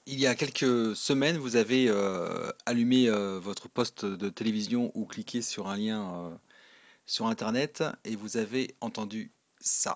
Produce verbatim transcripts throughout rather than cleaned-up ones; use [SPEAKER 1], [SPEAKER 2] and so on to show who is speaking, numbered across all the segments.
[SPEAKER 1] Il y a quelques semaines, vous avez euh, allumé euh, votre poste de télévision ou cliqué sur un lien euh, sur Internet et vous avez entendu ça.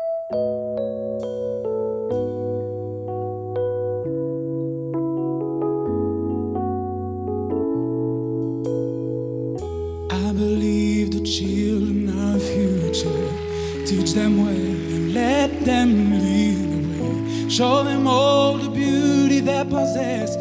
[SPEAKER 2] I believe the children are future. Teach them well and let them lead the way. Show them all the beauty they possess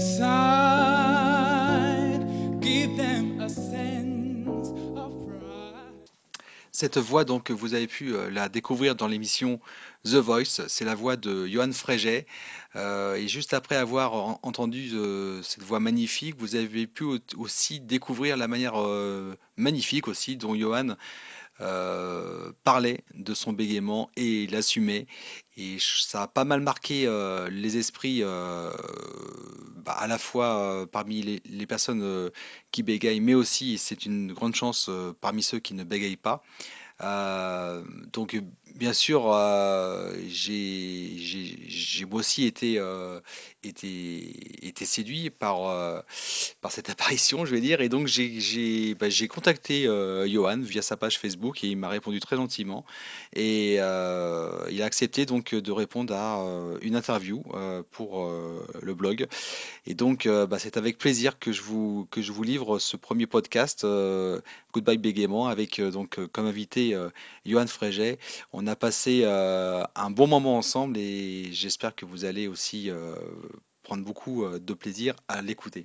[SPEAKER 2] inside. Give them a sense of pride.
[SPEAKER 1] Cette voix, donc, vous avez pu euh, la découvrir dans l'émission The Voice. C'est la voix de Johan Fréget. Euh, et juste après avoir en- entendu euh, cette voix magnifique, vous avez pu au- aussi découvrir la manière euh, magnifique aussi dont Johan euh, parlait de son bégaiement et l'assumait. Et ch- ça a pas mal marqué euh, les esprits, euh, bah, à la fois euh, parmi les, les personnes euh, qui bégayent, mais aussi, et c'est une grande chance, euh, parmi ceux qui ne bégayent pas. Euh, donc, euh, bien sûr, euh, j'ai j'ai- j'ai moi aussi été, euh, été, été séduit par, euh, par cette apparition, je vais dire. Et donc, j'ai j'ai bah, j'ai contacté euh, Johan via sa page Facebook et il m'a répondu très gentiment. Et euh, il a accepté donc de répondre à euh, une interview euh, pour euh, le blog. Et donc, euh, bah, c'est avec plaisir que je vous, que je vous livre ce premier podcast, euh, Goodbye Bégaiement, avec euh, donc euh, comme invité euh, Johan Fréget. On a passé euh, un bon moment ensemble et j'espère que vous allez aussi euh, prendre beaucoup euh, de plaisir à l'écouter.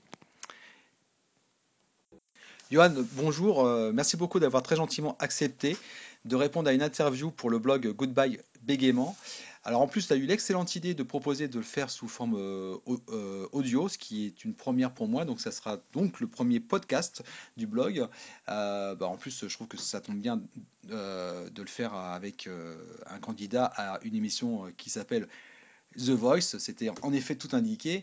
[SPEAKER 1] Johan, bonjour. euh, merci beaucoup d'avoir très gentiment accepté de répondre à une interview pour le blog Goodbye Bégaiement. Alors en plus, tu as eu l'excellente idée de proposer de le faire sous forme euh, au- euh, audio, ce qui est une première pour moi. Donc ça sera donc le premier podcast du blog. Euh, bah, en plus, je trouve que ça tombe bien euh, de le faire avec euh, un candidat à une émission euh, qui s'appelle The Voice, c'était en effet tout indiqué.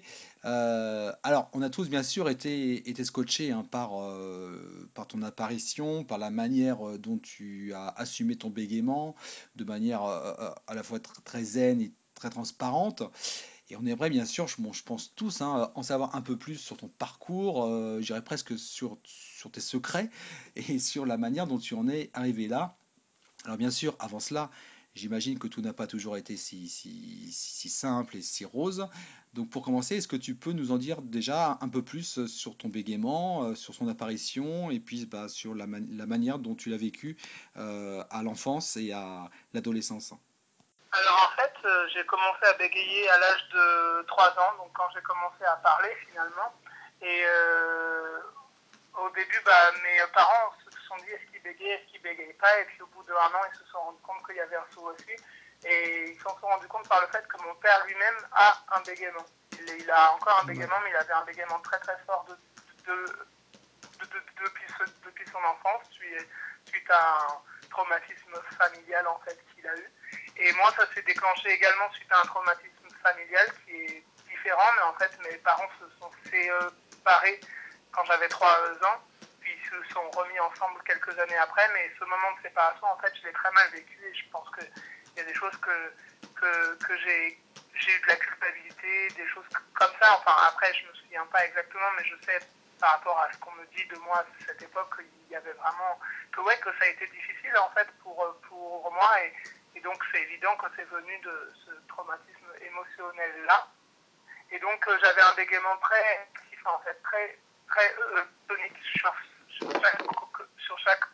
[SPEAKER 1] Euh, alors, on a tous bien sûr été, été scotchés hein, par, euh, par ton apparition, par la manière euh, dont tu as assumé ton bégaiement, de manière euh, euh, à la fois tr- très zen et très transparente. Et on aimerait bien sûr, je, bon, je pense tous, hein, en savoir un peu plus sur ton parcours, euh, je dirais presque sur, sur tes secrets et sur la manière dont tu en es arrivé là. Alors bien sûr, avant cela, j'imagine que tout n'a pas toujours été si, si, si simple et si rose. Donc pour commencer, est-ce que tu peux nous en dire déjà un peu plus sur ton bégaiement, euh, sur son apparition, et puis bah, sur la, man- la manière dont tu l'as vécu euh, à l'enfance et à l'adolescence?
[SPEAKER 3] Alors en fait, euh, j'ai commencé à bégayer à l'âge de trois ans, donc quand j'ai commencé à parler finalement. Et euh, au début, bah, mes parents se sont dit est-ce qu'il bégayait, est-ce qu'il bégayait pas. Et puis au bout d'un an, ils se sont rendus compte qu'il y avait un sou aussi. Et ils se sont rendus compte par le fait que mon père lui-même a un bégaiement. Il, il a encore un
[SPEAKER 1] Ouais.
[SPEAKER 3] bégaiement, mais il avait un bégaiement très très fort de, de, de, de, depuis, ce, depuis son enfance, suite, suite à un traumatisme familial en fait qu'il a eu. Et moi, ça s'est déclenché également suite à un traumatisme familial qui est différent, mais en fait, mes parents se sont séparés quand j'avais trois ans, puis ils se sont remis ensemble quelques années après, mais ce moment de séparation, en fait, je l'ai très mal vécu et je pense qu'il y a des choses que, que, que j'ai, j'ai eu de la culpabilité, des choses comme ça. Enfin, après, je me souviens pas exactement, mais je sais par rapport à ce qu'on me dit de moi à cette époque, il y avait vraiment que ouais que ça a été difficile en fait pour pour moi et, et donc c'est évident que c'est venu de ce traumatisme émotionnel là. Et donc euh, j'avais un bégaiement très en fait très très euh, tonique sur, sur chaque sur chaque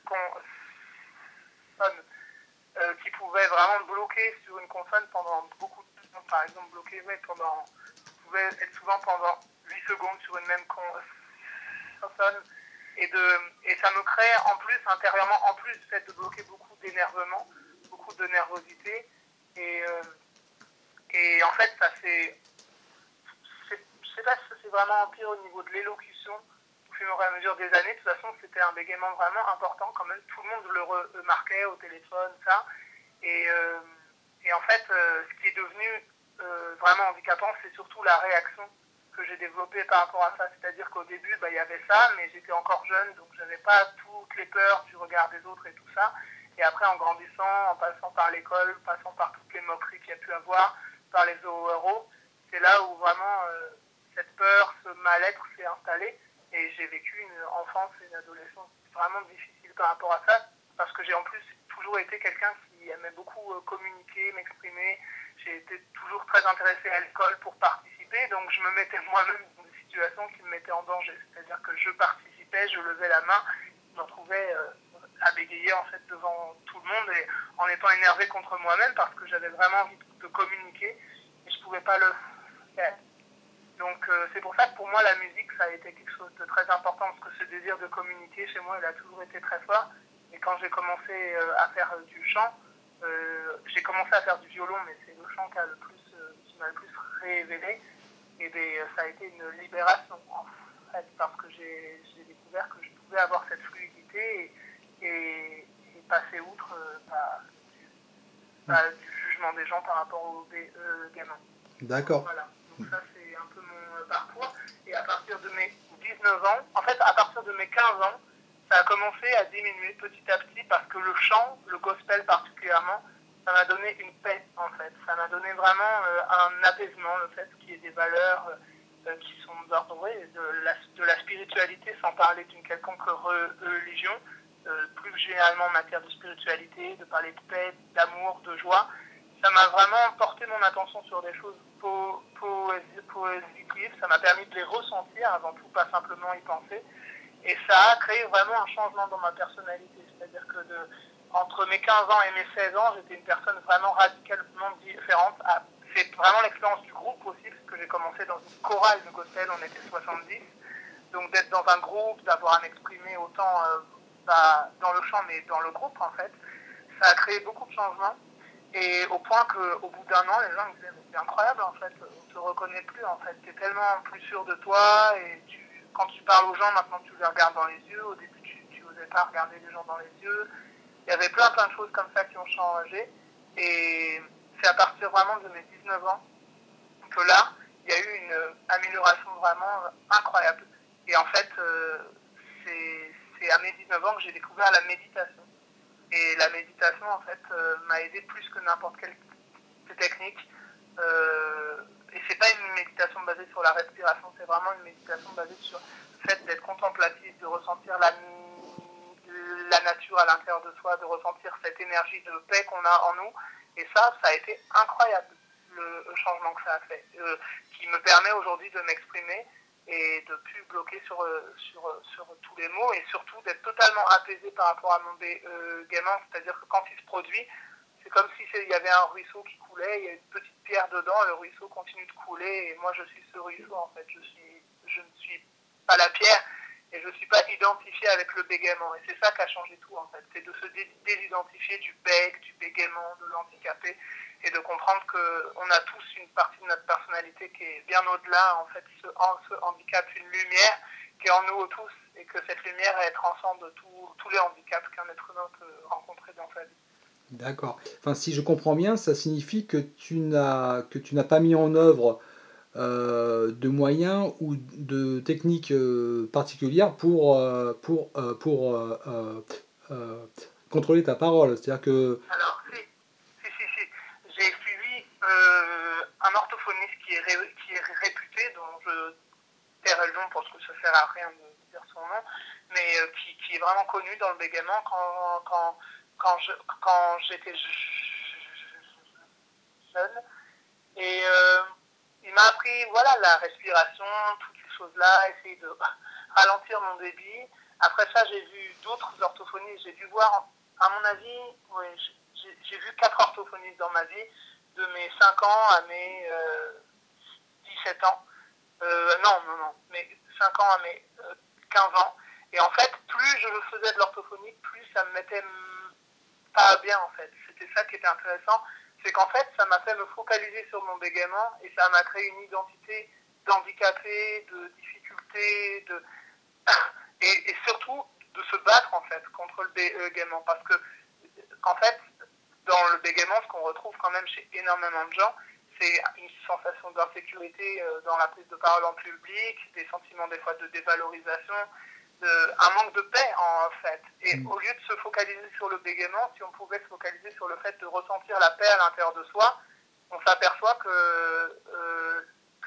[SPEAKER 3] consonne euh, qui pouvait vraiment bloquer sur une consonne pendant beaucoup de temps. Par exemple bloquer ouais, pendant pouvait être souvent pendant huit secondes sur une même consonne et, de, et ça me crée en plus, intérieurement, en plus du fait de bloquer beaucoup d'énervement, beaucoup de nervosité. Et, euh, et en fait, ça c'est, c'est, je sais pas si c'est vraiment empiré au niveau de l'élocution au fur et à mesure des années. De toute façon, c'était un bégaiement vraiment important quand même. Tout le monde le remarquait au téléphone, ça. Et, euh, et en fait, euh, ce qui est devenu euh, vraiment handicapant, c'est surtout la réaction que j'ai développée par rapport à ça. C'est-à-dire qu'au début, bah, il y avait ça, mais j'étais encore jeune, donc j'avais pas toutes les peurs du regard des autres et tout ça. Et après, en grandissant, en passant par l'école, en passant par toutes les moqueries qu'il y a pu avoir, par les O R O, c'est c'est là où vraiment euh, cette peur, ce mal-être s'est installé. Et j'ai vécu une enfance et une adolescence vraiment difficile par rapport à ça, parce que j'ai en plus toujours été quelqu'un qui aimait beaucoup euh, communiquer, m'exprimer. J'ai été toujours très intéressée à l'école pour participer, donc je me mettais moi-même dans des situations qui me mettaient en danger. C'est-à-dire que je participais, je levais la main, je me retrouvais euh, à bégayer en fait devant tout le monde et en étant énervée contre moi-même parce que j'avais vraiment envie de communiquer et je ne pouvais pas le faire. Donc euh, c'est pour ça que pour moi la musique ça a été quelque chose de très important parce que ce désir de communiquer chez moi il a toujours été très fort. Et quand j'ai commencé euh, à faire euh, du chant, euh, j'ai commencé à faire du violon, mais c'est le chant qui, a le plus, euh, qui m'a le plus révélé. Et bien, ça a été une libération en fait parce que j'ai, j'ai découvert que je pouvais avoir cette fluidité et, et, et passer outre euh, bah, du, bah, du jugement des gens par rapport aux euh, gamins.
[SPEAKER 1] D'accord.
[SPEAKER 3] Voilà, donc ça c'est un peu mon parcours. Et à partir de mes dix-neuf ans, en fait à partir de mes quinze ans, ça a commencé à diminuer petit à petit parce que le chant, le gospel particulièrement, ça m'a donné une paix en fait. Ça m'a donné vraiment euh, un apaisement, le fait qu'il y ait des valeurs euh, qui sont d'ordre de la, de la spiritualité sans parler d'une quelconque re, religion, euh, plus généralement en matière de spiritualité, de parler de paix, d'amour, de joie. Ça m'a vraiment porté mon attention sur des choses po- poési- positives. Ça m'a permis de les ressentir avant tout, pas simplement y penser. Et ça a créé vraiment un changement dans ma personnalité. C'est-à-dire que de, entre mes quinze ans et mes seize ans, j'étais une personne vraiment radicalement différente. C'est vraiment l'expérience du groupe aussi, parce que j'ai commencé dans une chorale de gospel, on était soixante-dix. Donc d'être dans un groupe, d'avoir à m'exprimer autant euh, bah, dans le chant, mais dans le groupe en fait, ça a créé beaucoup de changements. Et au point qu'au bout d'un an, les gens me disaient « c'est incroyable en fait, on te reconnaît plus en fait, tu es tellement plus sûr de toi et tu, quand tu parles aux gens, maintenant tu les regardes dans les yeux, au début tu, tu osais pas regarder les gens dans les yeux ». Il y avait plein plein de choses comme ça qui ont changé et c'est à partir vraiment de mes dix-neuf ans que là, il y a eu une amélioration vraiment incroyable. Et en fait, euh, c'est, c'est à mes dix-neuf ans que j'ai découvert la méditation. Et la méditation, en fait, euh, m'a aidé plus que n'importe quelle technique. Euh, et c'est pas une méditation basée sur la respiration, c'est vraiment une méditation basée sur le fait d'être contemplatif, de ressentir la, la nature à l'intérieur de soi, de ressentir cette énergie de paix qu'on a en nous. Et ça, ça a été incroyable, le, le changement que ça a fait, euh, qui me permet aujourd'hui de m'exprimer et de plus bloquer sur, sur, sur tous les mots et surtout d'être totalement apaisé par rapport à mon bé, euh, gamin, c'est-à-dire que quand il se produit, c'est comme si il y avait un ruisseau qui coulait, il y a une petite pierre dedans, le ruisseau continue de couler et moi je suis ce ruisseau en fait, je, suis, je ne suis pas la pierre et je ne suis pas identifié avec le bégaiement et c'est ça qui a changé tout en fait, c'est de se désidentifier du bègue, du bégaiement, de l'handicapé et de comprendre qu'on a tous une partie de notre personnalité qui est bien au-delà, en fait, ce, ce handicap, une lumière qui est en nous tous, et que cette lumière elle transcende tout, tous les handicaps qu'un être humain peut rencontrer dans sa vie.
[SPEAKER 2] D'accord. Enfin, si je comprends bien, ça signifie que tu n'as que tu n'as pas mis en œuvre euh, de moyens ou de techniques euh, particulières pour euh, pour euh, pour euh, euh, euh, contrôler ta parole. C'est-à-dire que
[SPEAKER 3] Alors, si, si, si, si. J'ai suivi euh, un orthophoniste qui est, ré, qui est réputé, dont je tairai le nom parce que ça sert à rien de dire son nom, mais euh, qui, qui est vraiment connu dans le bégaiement quand, quand, quand, je, quand j'étais jeune. Et euh, il m'a appris voilà, la respiration, toutes ces choses-là, essayer de ralentir mon débit. Après ça, j'ai vu d'autres orthophonistes. J'ai dû voir, à mon avis, oui, j'ai, j'ai vu quatre orthophonistes dans ma vie, de mes cinq ans à mes euh, dix-sept ans. Euh, non, non, non, mais cinq ans à mes euh, quinze ans. Et en fait, plus je faisais de l'orthophonie, plus ça me mettait pas bien en fait. C'était ça qui était intéressant. C'est qu'en fait, ça m'a fait me focaliser sur mon bégaiement et ça m'a créé une identité d'handicapé, de difficulté, de... et, et surtout de se battre en fait contre le bégaiement. Parce que, en fait, dans le bégaiement, ce qu'on retrouve quand même chez énormément de gens, c'est une sensation d'insécurité dans la prise de parole en public, des sentiments des fois de dévalorisation, de, un manque de paix en fait. Et mmh. au lieu de se focaliser sur le bégaiement, si on pouvait se focaliser sur le fait de ressentir la paix à l'intérieur de soi, on s'aperçoit que euh,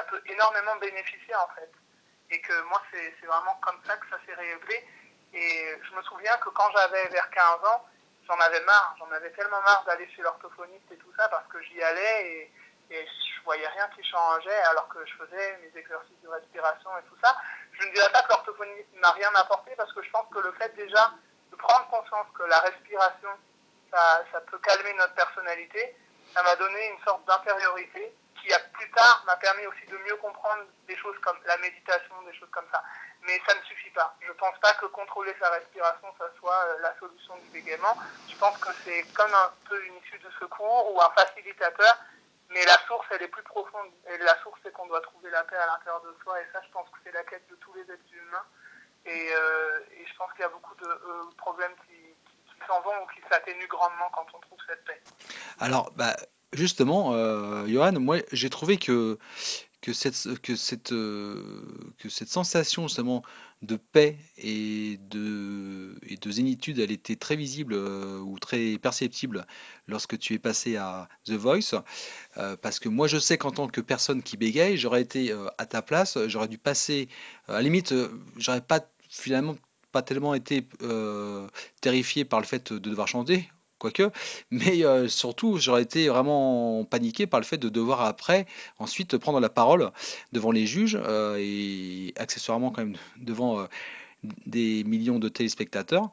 [SPEAKER 3] peut énormément bénéficier en fait. Et que moi, c'est, c'est vraiment comme ça que ça s'est réglé. Et je me souviens que quand j'avais vers quinze ans, j'en avais marre. J'en avais tellement marre d'aller chez l'orthophoniste et tout ça parce que j'y allais et, et je voyais rien qui changeait alors que je faisais mes exercices de respiration et tout ça. Je ne dirais pas que l'orthophoniste n'a rien apporté parce que je pense que le fait déjà de prendre conscience que la respiration, ça, ça peut calmer notre personnalité, ça m'a donné une sorte d'intériorité qui, a, plus tard, m'a permis aussi de mieux comprendre des choses comme la méditation, des choses comme ça. Mais ça ne suffit pas. Je ne pense pas que contrôler sa respiration, ça soit la solution du bégaiement. Je pense que c'est comme un peu une issue de secours ou un facilitateur, mais la source, elle est plus profonde. Et la source, c'est qu'on doit trouver la paix à l'intérieur de soi. Et ça, je pense que c'est la quête de tous les êtres humains. Et, euh, et je pense qu'il y a beaucoup de euh, problèmes qui, qui, qui s'en vont ou qui s'atténuent grandement quand on trouve cette paix.
[SPEAKER 1] Alors, bah, justement, euh, Johan, moi, j'ai trouvé que que cette, que cette, euh, que cette sensation justement de paix et de, et de zénitude, elle était très visible euh, ou très perceptible lorsque tu es passé à The Voice. Euh, parce que moi, je sais qu'en tant que personne qui bégaye, j'aurais été euh, à ta place, j'aurais dû passer, euh, à la limite, euh, j'aurais pas finalement pas tellement été euh, terrifié par le fait de devoir chanter, quoique, mais euh, surtout, j'aurais été vraiment paniqué par le fait de devoir après, ensuite, prendre la parole devant les juges euh, et accessoirement quand même devant euh, des millions de téléspectateurs.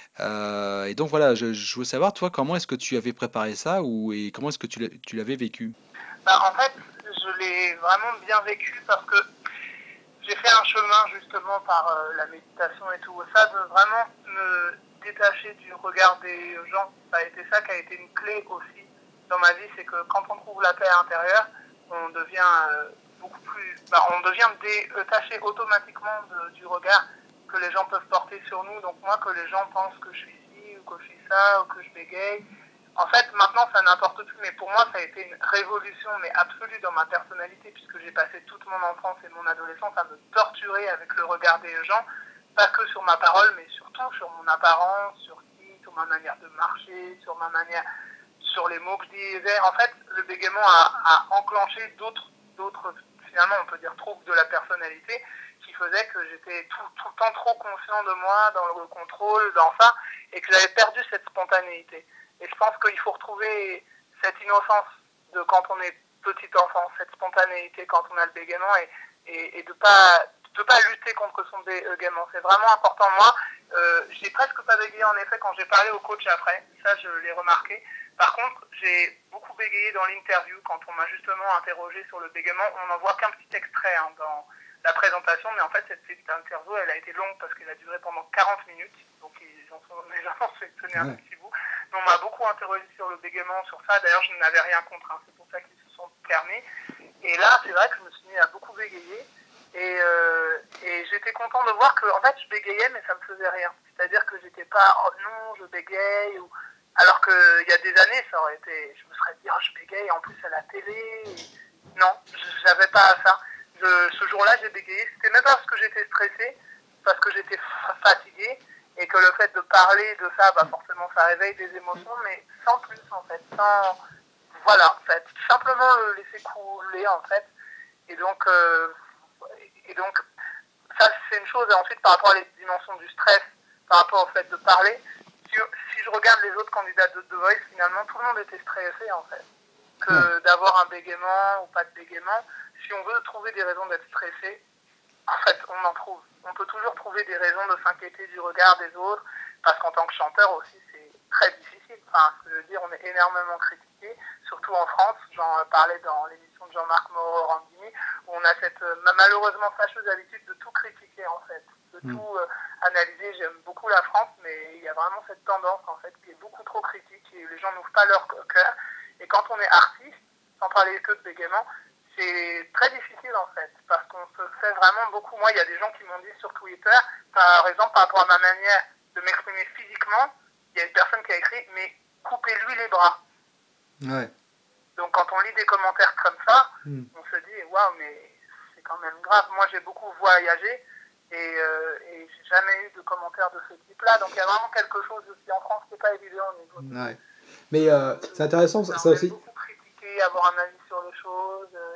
[SPEAKER 1] Euh, et donc voilà, je, je veux savoir, toi, comment est-ce que tu avais préparé ça ou et comment est-ce que tu l'as- tu l'avais vécu?
[SPEAKER 3] Bah, en fait, je l'ai vraiment bien vécu parce que j'ai fait un chemin justement par euh, la méditation et tout ça, de vraiment me détacher du regard des gens. Ça a été ça qui a été une clé aussi dans ma vie, c'est que quand on trouve la paix intérieure, on devient euh, beaucoup plus, bah, on devient détaché automatiquement de, du regard que les gens peuvent porter sur nous. Donc moi, que les gens pensent que je suis ci ou que je suis ça ou que je bégaye, en fait, maintenant, ça n'importe plus, mais pour moi, ça a été une révolution, mais absolue dans ma personnalité, puisque j'ai passé toute mon enfance et mon adolescence à me torturer avec le regard des gens, pas que sur ma parole, mais surtout sur mon apparence, sur qui, sur ma manière de marcher, sur ma manière, sur les mots que je disais. En fait, le bégaiement a, a enclenché d'autres, d'autres, finalement, on peut dire, troubles de la personnalité, qui faisaient que j'étais tout, tout le temps trop conscient de moi, dans le contrôle, dans ça, et que j'avais perdu cette spontanéité. Et je pense qu'il faut retrouver cette innocence de quand on est petit enfant, cette spontanéité quand on a le bégaiement et, et, et de pas de pas lutter contre son bégaiement. C'est vraiment important. Moi, euh, j'ai presque pas bégayé en effet quand j'ai parlé au coach après. Ça, je l'ai remarqué. Par contre, j'ai beaucoup bégayé dans l'interview quand on m'a justement interrogé sur le bégaiement. On n'en voit qu'un petit extrait hein, dans la présentation, mais en fait, cette petite interview, elle a été longue parce qu'elle a duré pendant quarante minutes. Donc, ils en sont, les gens ont sélectionné un
[SPEAKER 2] Ouais.
[SPEAKER 3] petit bout. Mais on m'a beaucoup interrogé sur le bégaiement, sur ça. D'ailleurs, je n'avais rien contre. Hein. C'est pour ça qu'ils se sont permis. Et là, c'est vrai que je me suis mis à beaucoup bégayer. Et, euh, et j'étais content de voir que, en fait, je bégayais, mais ça me faisait rien. C'est-à-dire que j'étais pas, oh non, je bégaye. Ou... Alors qu'il y a des années, ça aurait été, je me serais dit, oh, je bégaye en plus à la télé. Et... Non, je n'avais pas ça. Je, ce jour-là, j'ai bégayé. C'était même pas parce que j'étais stressée, parce que j'étais fatiguée. Et que le fait de parler de ça, bah forcément, ça réveille des émotions, mais sans plus, en fait. Sans, voilà, en fait. Simplement le laisser couler, en fait. Et donc, euh, et donc, ça, c'est une chose. Et ensuite, par rapport à les dimensions du stress, par rapport au fait de parler, si, si je regarde les autres candidats de The Voice, finalement, tout le monde était stressé, en fait. Que
[SPEAKER 2] Ouais.
[SPEAKER 3] d'avoir un bégaiement ou pas de bégaiement, si on veut trouver des raisons d'être stressé, en fait, on en trouve. On peut toujours trouver des raisons de s'inquiéter du regard des autres, parce qu'en tant que chanteur aussi, c'est très difficile. Enfin, ce que je veux dire, on est énormément critiqué, surtout en France. J'en parlais dans l'émission de Jean-Marc Moreau-Randini, où on a cette euh, malheureusement fâcheuse habitude de tout critiquer, en fait, de
[SPEAKER 2] Mm.
[SPEAKER 3] tout euh, analyser. J'aime beaucoup la France, mais il y a vraiment cette tendance, en fait, qui est beaucoup trop critique, et les gens n'ouvrent pas leur cœur. Et quand on est artiste, sans parler que de bégaiement, c'est très difficile en fait, parce qu'on se fait vraiment beaucoup. Moi, il y a des gens qui m'ont dit sur Twitter, par exemple, par rapport à ma manière de m'exprimer physiquement, il y a une personne qui a écrit, mais coupez-lui les bras.
[SPEAKER 2] Ouais.
[SPEAKER 3] Donc quand on lit des commentaires comme ça,
[SPEAKER 2] Mm.
[SPEAKER 3] on se dit, waouh, mais c'est quand même grave. Moi, j'ai beaucoup voyagé et, euh, et j'ai jamais eu de commentaires de ce type-là. Donc il y a vraiment quelque chose aussi en France qui n'est pas évident au niveau de,
[SPEAKER 2] Ouais. Mais euh,
[SPEAKER 3] de,
[SPEAKER 2] c'est intéressant
[SPEAKER 3] ça.
[SPEAKER 2] ça
[SPEAKER 3] On aime
[SPEAKER 2] aussi.
[SPEAKER 3] beaucoup critiquer, avoir un avis sur les choses.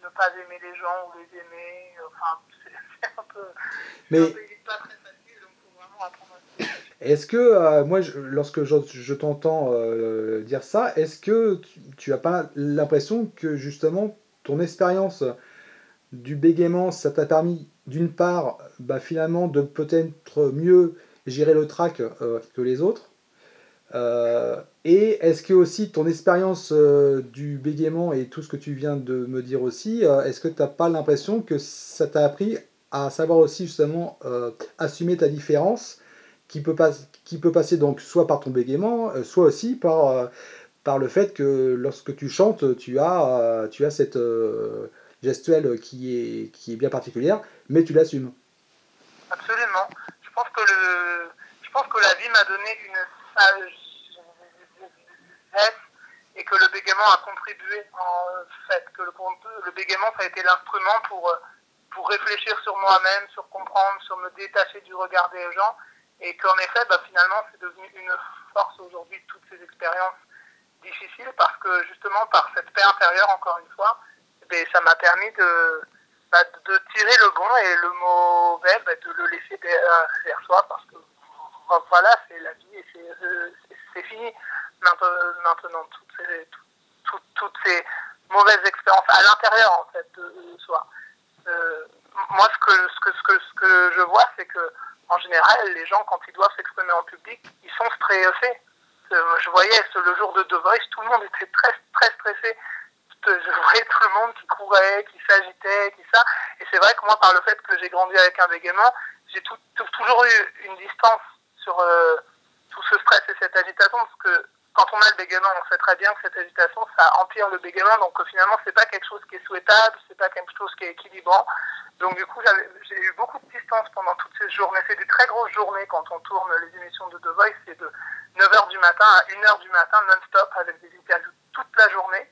[SPEAKER 3] ne pas aimer les gens ou les aimer. Enfin, c'est un peu, c'est un
[SPEAKER 2] Mais
[SPEAKER 3] peu pas très facile, donc il faut vraiment apprendre à se détacher.
[SPEAKER 2] est-ce que, euh, moi, je- lorsque je, je t'entends euh, dire ça, est-ce que tu, tu as pas l'impression que justement ton expérience du bégaiement, ça t'a permis d'une part, bah, finalement, de peut-être mieux gérer le trac euh, que les autres? Euh, et est-ce que aussi ton expérience euh, du bégaiement et tout ce que tu viens de me dire aussi, euh, est-ce que tu n'as pas l'impression que ça t'a appris à savoir aussi justement euh, assumer ta différence qui peut, pas, qui peut passer donc soit par ton bégaiement, euh, soit aussi par, euh, par le fait que lorsque tu chantes, tu as, euh, tu as cette euh, gestuelle qui est, qui est bien particulière, mais tu l'assumes.
[SPEAKER 3] Absolument. Je pense que le, je pense que la vie m'a donné une sagesse et que le bégaiement a contribué en fait, que le, le bégaiement ça a été l'instrument pour, pour réfléchir sur moi-même, sur comprendre, sur me détacher du regard des gens et qu'en effet, bah, finalement, c'est devenu une force aujourd'hui de toutes ces expériences difficiles parce que justement par cette paix intérieure, encore une fois, eh ça m'a permis de, bah, de tirer le bon et le mauvais, bah, de le laisser derrière soi parce que voilà, c'est la vie et c'est, euh, c'est fini maintenant toutes ces, toutes, toutes ces mauvaises expériences à l'intérieur en fait de soi. Euh, moi, ce que, ce, que, ce, que, ce que je vois, c'est que en général, les gens, quand ils doivent s'exprimer en public, ils sont stressés. Euh, je voyais le jour de The Voice, tout le monde était très, très stressé. Je voyais tout le monde qui courait, qui s'agitait, qui ça. Et c'est vrai que moi, par le fait que j'ai grandi avec un bégaiement, j'ai tout, tout, toujours eu une distance sur euh, tout ce stress et cette agitation, parce que quand on a le bégaiement, on sait très bien que cette agitation, ça empire le bégaiement, donc euh, finalement, c'est pas quelque chose qui est souhaitable, c'est pas quelque chose qui est équilibrant. Donc du coup, j'ai eu beaucoup de distance pendant toutes ces journées. C'est des très grosses journées quand on tourne les émissions de The Voice, c'est de neuf heures du matin à une heure du matin non-stop avec des interviews toute la journée,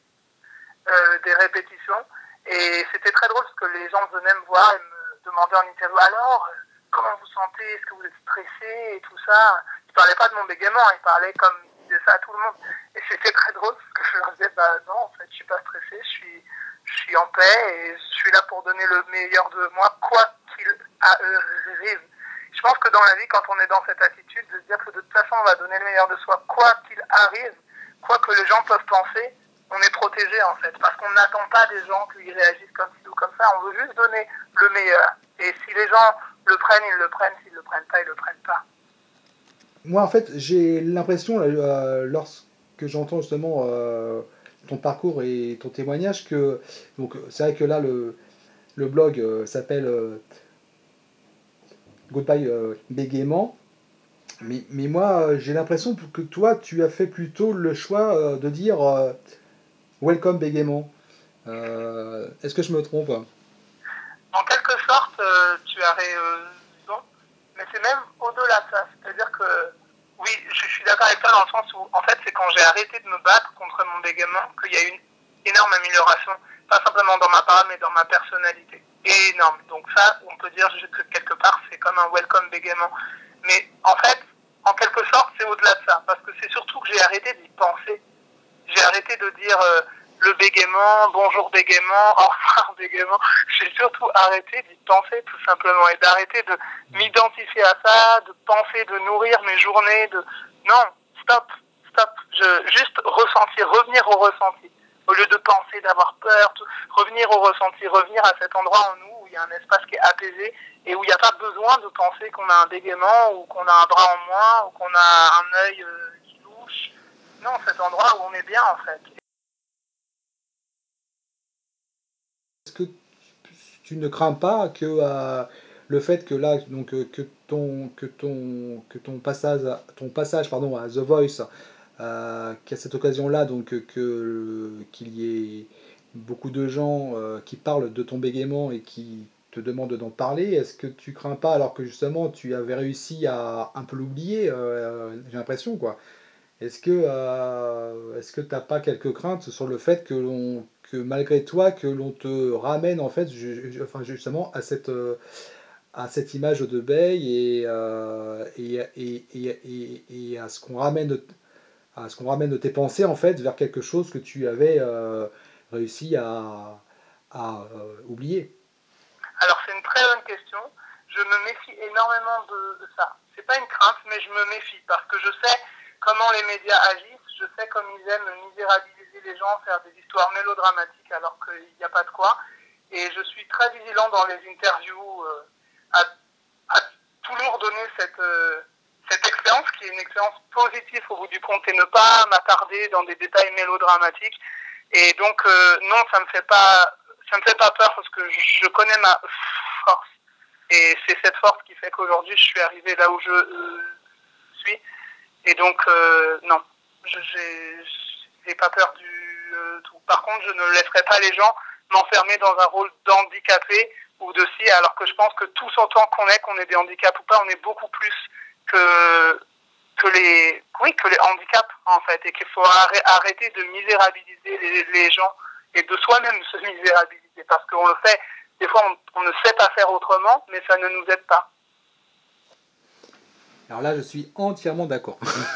[SPEAKER 3] euh, des répétitions. Et c'était très drôle parce que les gens venaient me voir et me demandaient en interview alors, comment vous sentez, est-ce que vous êtes stressé et tout ça. Ils parlaient pas de mon bégaiement, ils parlaient comme ils disaient ça à tout le monde. Et c'était très drôle parce que je leur disais bah non, en fait, je suis pas stressé, je suis, je suis en paix et je suis là pour donner le meilleur de moi, quoi qu'il arrive. Je pense que dans la vie, quand on est dans cette attitude de se dire que de toute façon on va donner le meilleur de soi, quoi qu'il arrive, quoi que les gens peuvent penser, on est protégé en fait, parce qu'on n'attend pas des gens qu'ils réagissent comme ci ou comme ça, on veut juste donner le meilleur. Et si les gens le prennent, ils le prennent, s'ils le prennent pas, ils le prennent pas.
[SPEAKER 2] Moi, en fait, j'ai l'impression, euh, lorsque j'entends justement euh, ton parcours et ton témoignage, que donc c'est vrai que là, le, le blog euh, s'appelle euh, Goodbye euh, Bégaiement, mais, mais moi, euh, j'ai l'impression que toi, tu as fait plutôt le choix euh, de dire euh, Welcome Bégaiement. Euh, Est-ce que je me trompe?
[SPEAKER 3] En quelque sorte, euh, tu as raison, mais c'est même au-delà de ça. C'est-à-dire que, oui, je suis d'accord avec toi dans le sens où, en fait, c'est quand j'ai arrêté de me battre contre mon bégaiement qu'il y a eu une énorme amélioration, pas simplement dans ma parole, mais dans ma personnalité. Énorme. Donc ça, on peut dire que quelque part, c'est comme un welcome bégaiement. Mais en fait, en quelque sorte, c'est au-delà de ça, parce que c'est surtout que j'ai arrêté d'y penser. J'ai arrêté de dire euh, le bégaiement, bonjour bégaiement, au revoir bégaiement. J'ai surtout arrêté d'y penser tout simplement et d'arrêter de m'identifier à ça, de penser, de nourrir mes journées, de non, stop, stop. Je juste ressentir, revenir au ressenti. Au lieu de penser, d'avoir peur, tout, revenir au ressenti, revenir à cet endroit en nous où il y a un espace qui est apaisé et où il n'y a pas besoin de penser qu'on a un bégaiement ou qu'on a un bras en moins ou qu'on a un œil euh, qui louche. Non, cet endroit où on est bien en fait.
[SPEAKER 2] Est-ce que tu ne crains pas que euh, le fait que là, donc euh, que ton que ton que ton passage ton passage pardon à The Voice, euh, qu'à cette occasion-là, donc que qu'il y ait beaucoup de gens euh, qui parlent de ton bégaiement et qui te demandent d'en parler, est-ce que tu crains pas alors que justement tu avais réussi à un peu l'oublier, euh, j'ai l'impression quoi. Est-ce que euh, est-ce que t'as pas quelques craintes sur le fait que l'on que malgré toi que l'on te ramène en fait ju- ju- enfin justement à cette euh, à cette image de Bay et, euh, et, et, et, et- et à ce qu'on ramène à ce qu'on ramène de tes pensées en fait vers quelque chose que tu avais euh, réussi à, à euh, oublier?
[SPEAKER 3] Alors c'est une très bonne question. Je me méfie énormément de, de ça. C'est pas une crainte, mais je me méfie parce que je sais comment les médias agissent, je sais comme ils aiment misérabiliser les gens, faire des histoires mélodramatiques alors qu'il n'y a pas de quoi. Et je suis très vigilant dans les interviews euh, à, à toujours donner cette, euh, cette expérience qui est une expérience positive au bout du compte et ne pas m'attarder dans des détails mélodramatiques. Et donc euh, non, ça me fait pas ça me fait pas peur parce que je connais ma force et c'est cette force qui fait qu'aujourd'hui je suis arrivé là où je euh, suis. Et donc euh, non, je j'ai, j'ai pas peur du euh, tout. Par contre, je ne laisserai pas les gens m'enfermer dans un rôle d'handicapé ou de si, alors que je pense que tous autant qu'on est, qu'on ait des handicaps ou pas, on est beaucoup plus que que les oui que les handicaps en fait, et qu'il faut arrêter de misérabiliser les, les gens et de soi-même se misérabiliser parce qu'on le fait des fois on, on ne sait pas faire autrement, mais ça ne nous aide pas.
[SPEAKER 2] Alors là, je suis entièrement d'accord.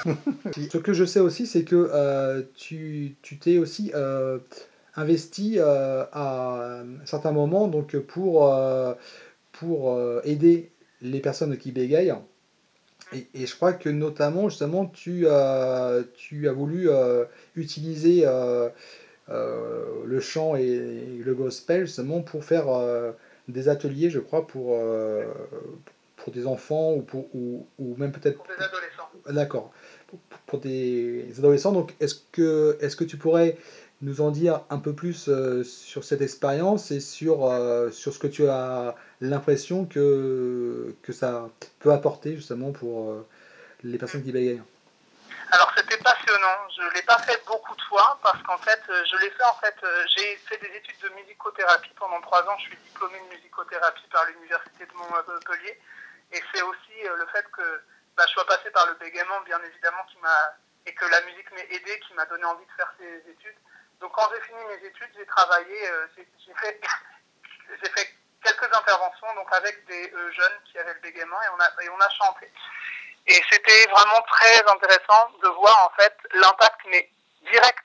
[SPEAKER 2] Ce que je sais aussi, c'est que euh, tu tu t'es aussi euh, investi euh, à un certain moment donc pour, euh, pour euh, aider les personnes qui bégayent. Et, et je crois que notamment, justement, tu, as tu as voulu euh, utiliser euh, euh, le chant et, et le gospel justement pour faire euh, des ateliers, je crois, pour, euh, pour des enfants ou, pour, ou, ou même peut-être...
[SPEAKER 3] Pour des adolescents.
[SPEAKER 2] D'accord. Pour, pour des adolescents. Donc, est-ce que, est-ce que tu pourrais nous en dire un peu plus euh, sur cette expérience et sur, euh, sur ce que tu as l'impression que, que ça peut apporter justement pour euh, les personnes qui bégayent?
[SPEAKER 3] Alors c'était passionnant, je ne l'ai pas fait beaucoup de fois parce qu'en fait je l'ai fait en fait, j'ai fait des études de musicothérapie pendant trois ans, je suis diplômée de musicothérapie par l'université de Montpellier et c'est aussi le fait que bah, je sois passé par le bégaiement bien évidemment qui m'a et que la musique m'ait aidé, qui m'a donné envie de faire ces études. Donc quand j'ai fini mes études, j'ai travaillé, euh, j'ai, j'ai fait j'ai fait quelques interventions donc avec des euh, jeunes qui avaient le bégaiement et on a et on a chanté. Et c'était vraiment très intéressant de voir en fait l'impact mais direct,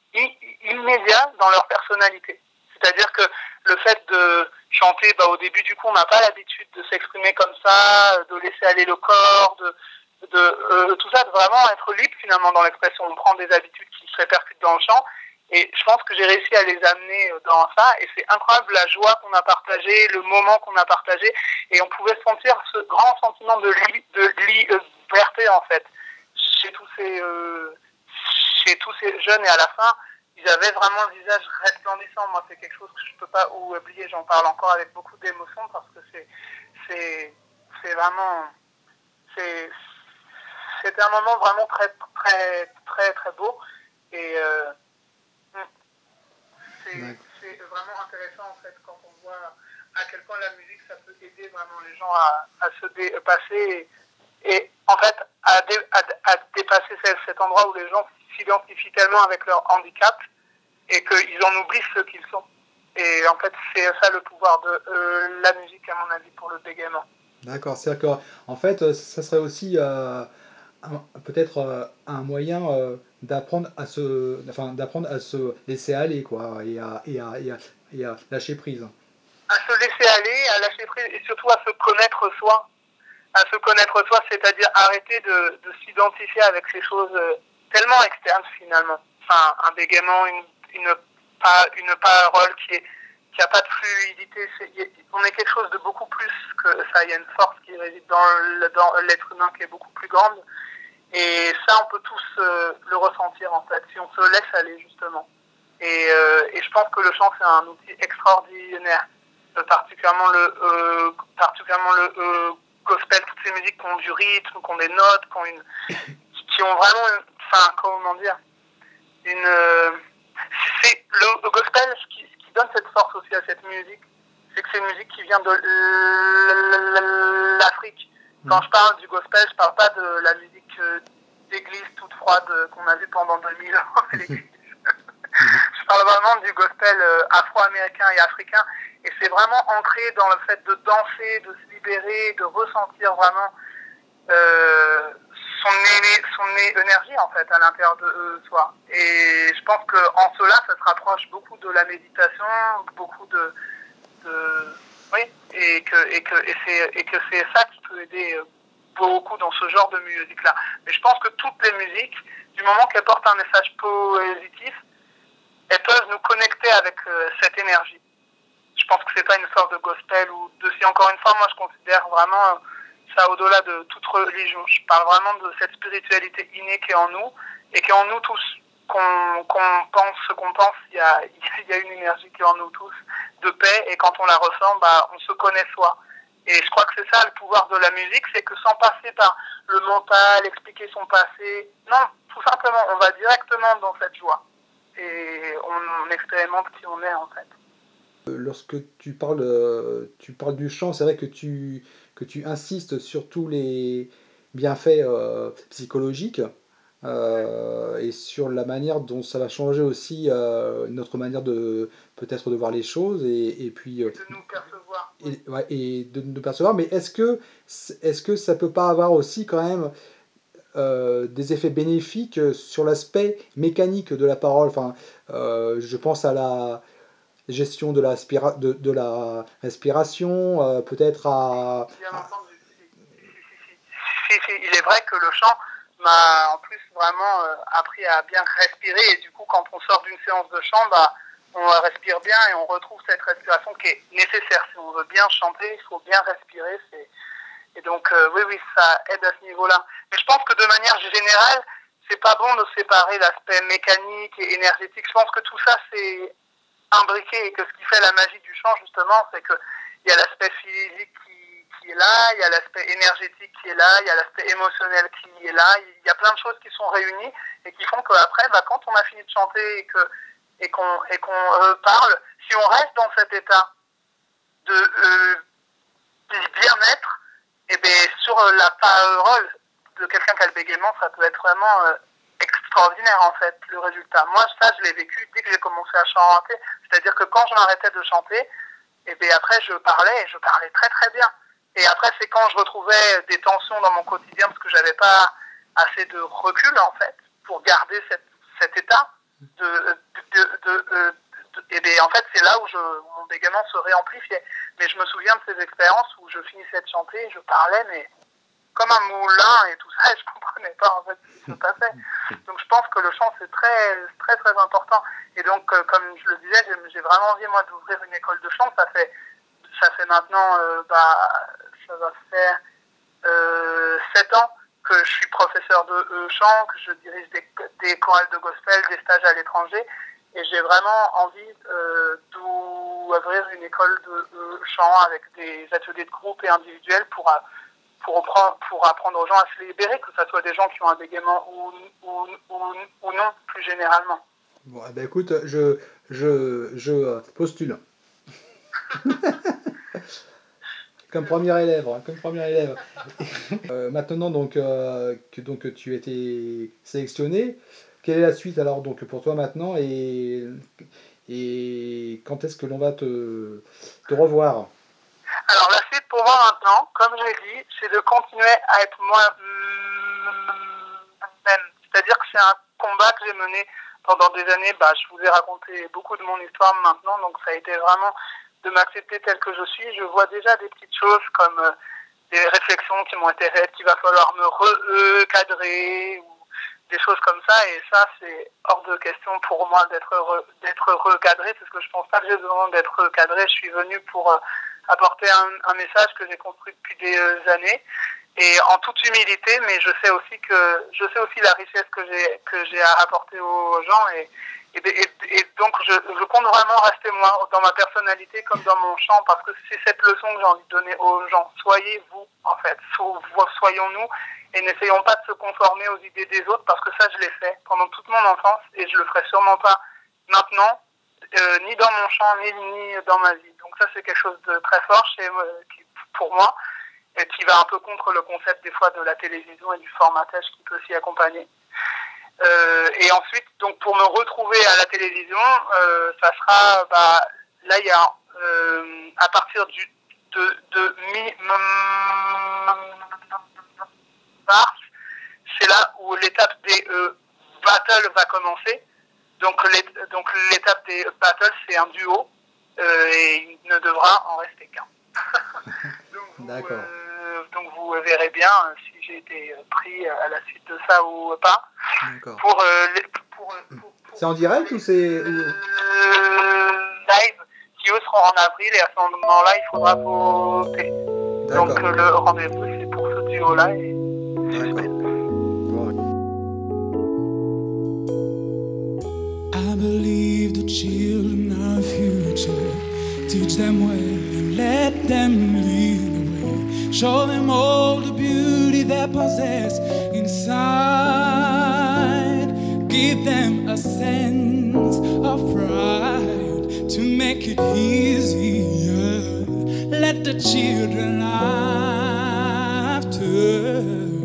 [SPEAKER 3] immédiat dans leur personnalité. C'est-à-dire que le fait de chanter, bah, au début du coup on n'a pas l'habitude de s'exprimer comme ça, de laisser aller le corps, de, de euh, tout ça, de vraiment être libre finalement dans l'expression. On prend des habitudes qui se répercutent dans le chant. Et je pense que j'ai réussi à les amener dans ça. Et c'est incroyable la joie qu'on a partagée, le moment qu'on a partagé. Et on pouvait sentir ce grand sentiment de, li, de liberté, en fait, chez tous, ces, euh, chez tous ces jeunes. Et à la fin, ils avaient vraiment le visage resplendissant. Moi, c'est quelque chose que je ne peux pas oublier. J'en parle encore avec beaucoup d'émotion parce que c'est, c'est, c'est vraiment... C'est, c'était un moment vraiment très, très, très, très beau. Et... Euh, C'est, c'est vraiment intéressant en fait quand on voit à quel point la musique ça peut aider vraiment les gens à, à se dépasser et, et en fait à, dé, à, à dépasser cet, cet endroit où les gens s'identifient tellement avec leur handicap et qu'ils en oublient ce qu'ils sont. Et en fait c'est ça le pouvoir de euh, la musique à mon avis pour le bégaiement.
[SPEAKER 2] D'accord, c'est-à-dire qu'en fait, ça serait aussi euh, peut-être euh, un moyen euh, d'apprendre à se, enfin, d'apprendre à se laisser aller, quoi, et à, et à, et à, et à lâcher prise.
[SPEAKER 3] À se laisser aller, à lâcher prise et surtout à se connaître soi. À se connaître soi, c'est-à-dire arrêter de, de s'identifier avec ces choses tellement externes finalement. Enfin, un bégaiement, une, une, une parole qui est qui n'a pas de fluidité. C'est, on est quelque chose de beaucoup plus que ça. Il y a une force qui réside dans, le, dans l'être humain qui est beaucoup plus grande. Et ça, on peut tous euh, le ressentir en fait, si on se laisse aller justement. Et, euh, et je pense que le chant, c'est un outil extraordinaire. Euh, particulièrement le, euh, particulièrement le euh, gospel, toutes ces musiques qui ont du rythme, qui ont des notes, qui ont, une, qui ont vraiment, une, enfin, comment dire, une, euh, c'est le, le gospel, ce qui, ce qui donne cette force aussi à cette musique, c'est que c'est une musique qui vient de l'Afrique. Quand je parle du gospel, je parle pas de la musique d'église toute froide qu'on a vue pendant deux mille ans à l'église. Je parle vraiment du gospel afro-américain et africain. Et c'est vraiment ancré dans le fait de danser, de se libérer, de ressentir vraiment euh, son, é- son é- énergie en fait à l'intérieur de eux soi. Et je pense qu'en cela, ça se rapproche beaucoup de la méditation, beaucoup de, de oui, et que et que et c'est et que c'est ça qui peut aider beaucoup dans ce genre de musique-là. Mais je pense que toutes les musiques, du moment qu'elles portent un message positif, elles peuvent nous connecter avec euh, cette énergie. Je pense que c'est pas une sorte de gospel ou de si encore une fois, moi je considère vraiment euh, ça au-delà de toute religion. Je parle vraiment de cette spiritualité innée qui est en nous et qui est en nous tous. Qu'on, qu'on pense ce qu'on pense, il y a, il y a une énergie qui est en nous tous de paix et quand on la ressent, bah, on se connaît soi. Et je crois que c'est ça le pouvoir de la musique, c'est que sans passer par le mental, expliquer son passé, non, tout simplement, on va directement dans cette joie. Et on, on expérimente qui on est en fait.
[SPEAKER 2] Lorsque tu parles, euh, tu parles du chant, c'est vrai que tu, que tu insistes sur tous les bienfaits euh, psychologiques euh, et sur la manière dont ça va changer aussi euh, notre manière de peut-être de voir les choses et, et puis euh,
[SPEAKER 3] Et de nous percevoir.
[SPEAKER 2] et, ouais, et de nous percevoir. Mais est-ce que est-ce que ça peut pas avoir aussi quand même euh, des effets bénéfiques sur l'aspect mécanique de la parole? Enfin, euh, je pense à la gestion de la, spira- de, de la respiration, euh, peut-être à,
[SPEAKER 3] Bien
[SPEAKER 2] à-
[SPEAKER 3] entendu. Si, si, si, si, si, si, si. Il est vrai que le chant m'a en plus vraiment euh, appris à bien respirer et du coup quand on sort d'une séance de chant, bah, on respire bien et on retrouve cette respiration qui est nécessaire. Si on veut bien chanter, il faut bien respirer. C'est... Et donc euh, oui, oui, ça aide à ce niveau-là. Mais je pense que de manière générale, c'est pas bon de séparer l'aspect mécanique et énergétique. Je pense que tout ça c'est imbriqué et que ce qui fait la magie du chant justement, c'est que il y a l'aspect physique qui, qui est là, il y a l'aspect énergétique qui est là, il y a l'aspect émotionnel qui est là, il y a plein de choses qui sont réunies et qui font qu'après, bah, quand on a fini de chanter et que et qu'on et qu'on euh, parle, si on reste dans cet état de euh, bien-être, et bien sur la parole de quelqu'un qui a le bégaiement, ça peut être vraiment euh, extraordinaire en fait le résultat. Moi ça je l'ai vécu dès que j'ai commencé à chanter, c'est-à-dire que quand je m'arrêtais de chanter, et bien après je parlais et je parlais très très bien. Et après c'est quand je retrouvais des tensions dans mon quotidien parce que j'avais pas assez de recul en fait pour garder cette, cet état de, de, de, de, de et bien en fait c'est là où je, mon bégaiement se réamplifiait. Mais je me souviens de ces expériences où je finissais de chanter, je parlais mais comme un moulin et tout ça, et je comprenais pas en fait ce qui se passait. Donc je pense que le chant c'est très très très important. Et donc euh, comme je le disais, j'ai, j'ai vraiment envie moi d'ouvrir une école de chant. Ça fait ça fait maintenant euh, bah ça va faire euh, sept ans que je suis professeur de euh, chant, que je dirige des, des chorales de gospel, des stages à l'étranger. Et j'ai vraiment envie euh, d'ouvrir une école de euh, chant avec des ateliers de groupe et individuels pour euh, pour apprendre, pour apprendre aux gens à se libérer, que ce soit des gens qui ont un bégaiement ou, ou, ou, ou non, plus généralement.
[SPEAKER 2] Bon, eh ben écoute, je, je, je postule. Comme premier élève, hein, comme premier élève. Euh, maintenant donc euh, que donc tu as été sélectionné, quelle est la suite alors donc pour toi maintenant et, et quand est-ce que l'on va te, te revoir?
[SPEAKER 3] Alors la suite pour moi maintenant, comme je l'ai dit, c'est de continuer à être moi-même. C'est-à-dire que c'est un combat que j'ai mené pendant des années. Bah, je vous ai raconté beaucoup de mon histoire maintenant, donc ça a été vraiment de m'accepter tel que je suis. Je vois déjà des petites choses comme euh, des réflexions qui m'ont été faites, qu'il va falloir me recadrer ou des choses comme ça. Et ça, c'est hors de question pour moi d'être re, d'être recadré, parce que je pense pas que j'ai besoin d'être recadré. Je suis venu pour euh, apporter un, un message que j'ai construit depuis des euh, années. Et en toute humilité, mais je sais aussi que je sais aussi la richesse que j'ai que j'ai à apporter aux gens et et, et, et donc je, je compte vraiment rester moi dans ma personnalité comme dans mon chant parce que c'est cette leçon que j'ai envie de donner aux gens. Soyez vous en fait, so, soyons-nous et n'essayons pas de se conformer aux idées des autres parce que ça je l'ai fait pendant toute mon enfance et je le ferai sûrement pas maintenant, euh, ni dans mon chant ni, ni dans ma vie. Donc ça c'est quelque chose de très fort chez, pour moi. Et qui va un peu contre le concept des fois de la télévision et du formatage qui peut s'y accompagner. Euh, et ensuite, donc pour me retrouver à la télévision, euh, ça sera, bah, là il y a euh, à partir du de, de mi mars, où l'étape des euh, battles va commencer. Donc, donc l'étape des battles, c'est un duo euh, et il ne devra en rester qu'un. donc, vous, euh, donc vous verrez bien si j'ai été pris à la suite de ça ou pas. Pour, euh, les, pour, pour, pour,
[SPEAKER 2] c'est en direct
[SPEAKER 3] les,
[SPEAKER 2] ou c'est
[SPEAKER 3] euh, live qui eux seront en avril et à ce moment-là il faudra voter. Donc euh, le rendez-vous c'est pour ce duo-là. Et...
[SPEAKER 2] D'accord.
[SPEAKER 4] I believe the children are our future. Teach them well and let them lead the way. Show them all the beauty they possess inside. Give them a sense of pride to make it easier. Let the children laughter